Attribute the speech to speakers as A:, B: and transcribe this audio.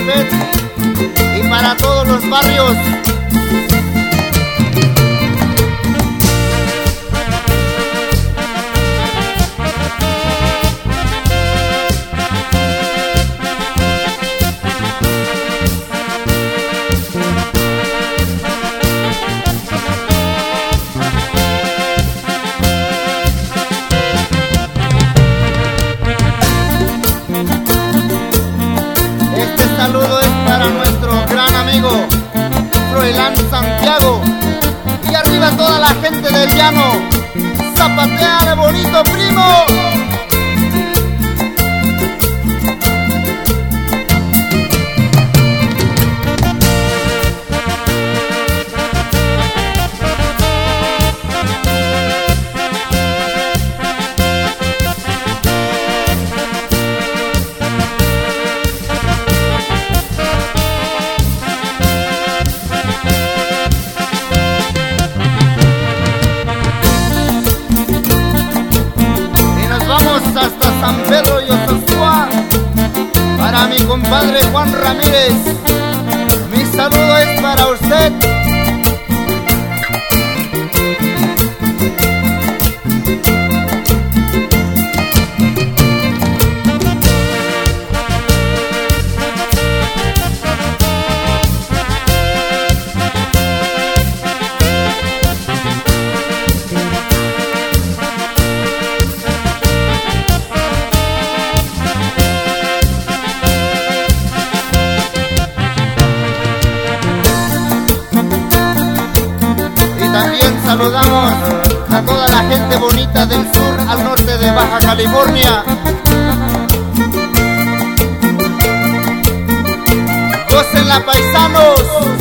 A: usted y para todos los barrios. Saludo es para nuestro gran amigo Froilán Santiago, y arriba toda la gente del llano. Zapateale bonito, primo. Hasta San Pedro y Osasua, para mi compadre Juan Ramírez. Mi saludo es para usted. También saludamos a toda la gente bonita del sur al norte de Baja California. Gócenla, paisanos.